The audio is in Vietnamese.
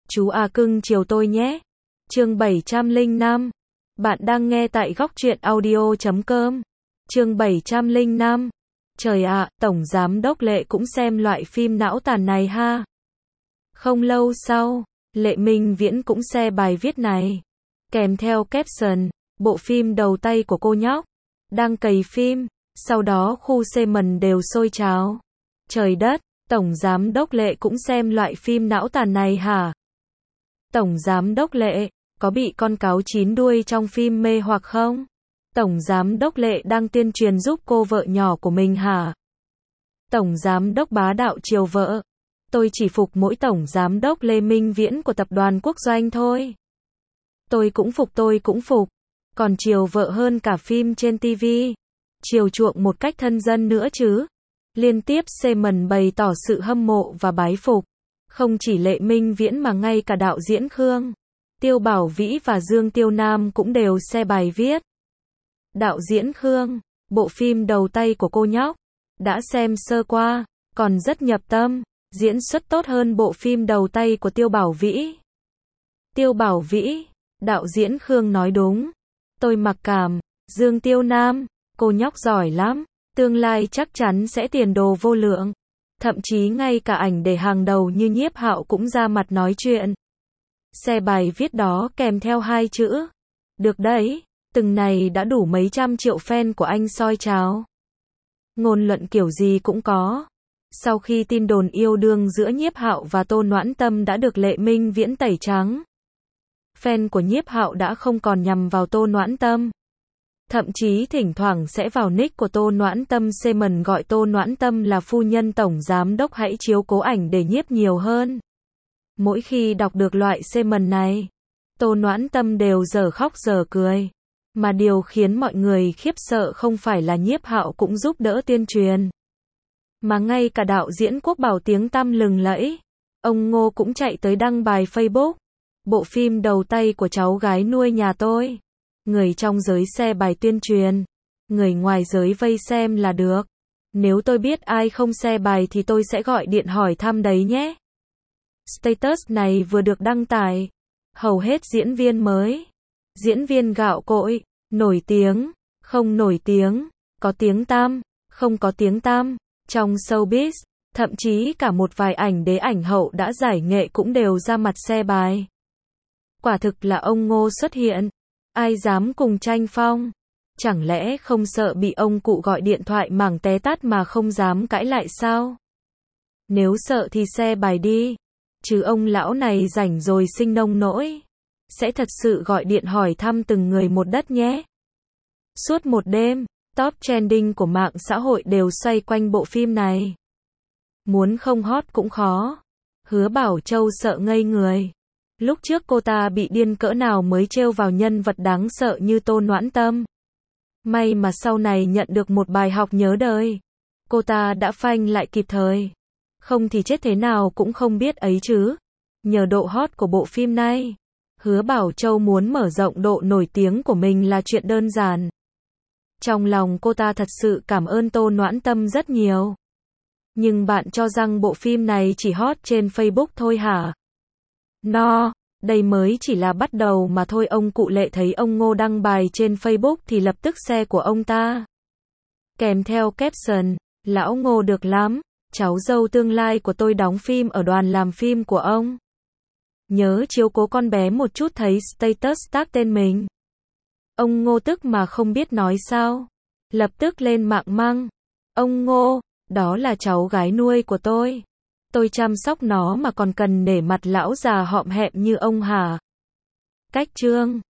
Chú à cưng chiều tôi nhé. Chương 705. Bạn đang nghe tại góc truyện audio.com. Chương 705. Trời ạ, Tổng Giám đốc Lệ cũng xem loại phim não tàn này ha. Không lâu sau, Lệ Minh Viễn cũng share bài viết này. Kèm theo caption, bộ phim đầu tay của cô nhóc. Đang cày phim, sau đó khu comment đều sôi trào. Trời đất, Tổng Giám đốc Lệ cũng xem loại phim não tàn này hả? Tổng Giám đốc Lệ, có bị con cáo chín đuôi trong phim mê hoặc không? Tổng Giám đốc Lệ đang tuyên truyền giúp cô vợ nhỏ của mình hả? Tổng Giám đốc bá đạo chiều vợ. Tôi chỉ phục mỗi Tổng Giám đốc Lê Minh Viễn của tập đoàn Quốc Doanh thôi. Tôi cũng phục. Còn chiều vợ hơn cả phim trên TV. Chiều chuộng một cách thân dân nữa chứ. Liên tiếp comment bày tỏ sự hâm mộ và bái phục. Không chỉ Lệ Minh Viễn mà ngay cả đạo diễn Khương, Tiêu Bảo Vĩ và Dương Tiêu Nam cũng đều share bài viết. Đạo diễn Khương, bộ phim đầu tay của cô nhóc, đã xem sơ qua, còn rất nhập tâm, diễn xuất tốt hơn bộ phim đầu tay của Tiêu Bảo Vĩ. Tiêu Bảo Vĩ, đạo diễn Khương nói đúng. Tôi mặc cảm. Dương Tiêu Nam, cô nhóc giỏi lắm, tương lai chắc chắn sẽ tiền đồ vô lượng. Thậm chí ngay cả ảnh để hàng đầu như Nhiếp Hạo cũng ra mặt nói chuyện. Share bài viết đó kèm theo 2 chữ. Được đấy, từng này đã đủ mấy trăm triệu fan của anh soi cháo. Ngôn luận kiểu gì cũng có. Sau khi tin đồn yêu đương giữa Nhiếp Hạo và Tô Noãn Tâm đã được Lệ Minh Viễn tẩy trắng, fan của Nhiếp Hạo đã không còn nhằm vào Tô Noãn Tâm. Thậm chí thỉnh thoảng sẽ vào nick của Tô Noãn Tâm comment gọi Tô Noãn Tâm là phu nhân tổng giám đốc hãy chiếu cố ảnh để Nhiếp nhiều hơn. Mỗi khi đọc được loại comment này, Tô Noãn Tâm đều dở khóc dở cười. Mà điều khiến mọi người khiếp sợ không phải là Nhiếp Hạo cũng giúp đỡ tuyên truyền, mà ngay cả đạo diễn Quốc Bảo tiếng tăm lừng lẫy, ông Ngô cũng chạy tới đăng bài Facebook. Bộ phim đầu tay của cháu gái nuôi nhà tôi. Người trong giới share bài tuyên truyền, người ngoài giới vây xem là được. Nếu tôi biết ai không share bài thì tôi sẽ gọi điện hỏi thăm đấy nhé. Status này vừa được đăng tải. Hầu hết diễn viên mới, diễn viên gạo cội, nổi tiếng, không nổi tiếng, có tiếng tăm, không có tiếng tăm, trong showbiz, thậm chí cả một vài ảnh đế ảnh hậu đã giải nghệ cũng đều ra mặt share bài. Quả thực là ông Ngô xuất hiện. Ai dám cùng tranh phong? Chẳng lẽ không sợ bị ông cụ gọi điện thoại mảng té tát mà không dám cãi lại sao? Nếu sợ thì share bài đi. Chứ ông lão này rảnh rồi sinh nông nỗi. Sẽ thật sự gọi điện hỏi thăm từng người một đất nhé. Suốt một đêm, top trending của mạng xã hội đều xoay quanh bộ phim này. Muốn không hot cũng khó. Hứa Bảo Châu sợ ngây người. Lúc trước cô ta bị điên cỡ nào mới trêu vào nhân vật đáng sợ như Tô Noãn Tâm. May mà sau này nhận được một bài học nhớ đời. Cô ta đã phanh lại kịp thời. Không thì chết thế nào cũng không biết ấy chứ. Nhờ độ hot của bộ phim này, Hứa Bảo Châu muốn mở rộng độ nổi tiếng của mình là chuyện đơn giản. Trong lòng cô ta thật sự cảm ơn Tô Noãn Tâm rất nhiều. Nhưng bạn cho rằng bộ phim này chỉ hot trên Facebook thôi hả? No, đây mới chỉ là bắt đầu mà thôi. Ông cụ Lệ thấy ông Ngô đăng bài trên Facebook thì lập tức share của ông ta. Kèm theo caption, lão Ngô được lắm, cháu dâu tương lai của tôi đóng phim ở đoàn làm phim của ông. Nhớ chiếu cố con bé một chút. Thấy status tag tên mình, ông Ngô tức mà không biết nói sao. Lập tức lên mạng mắng. Ông Ngô, đó là cháu gái nuôi của tôi. Tôi chăm sóc nó mà còn cần nể mặt lão già họm hẹm như ông hả? Cách chương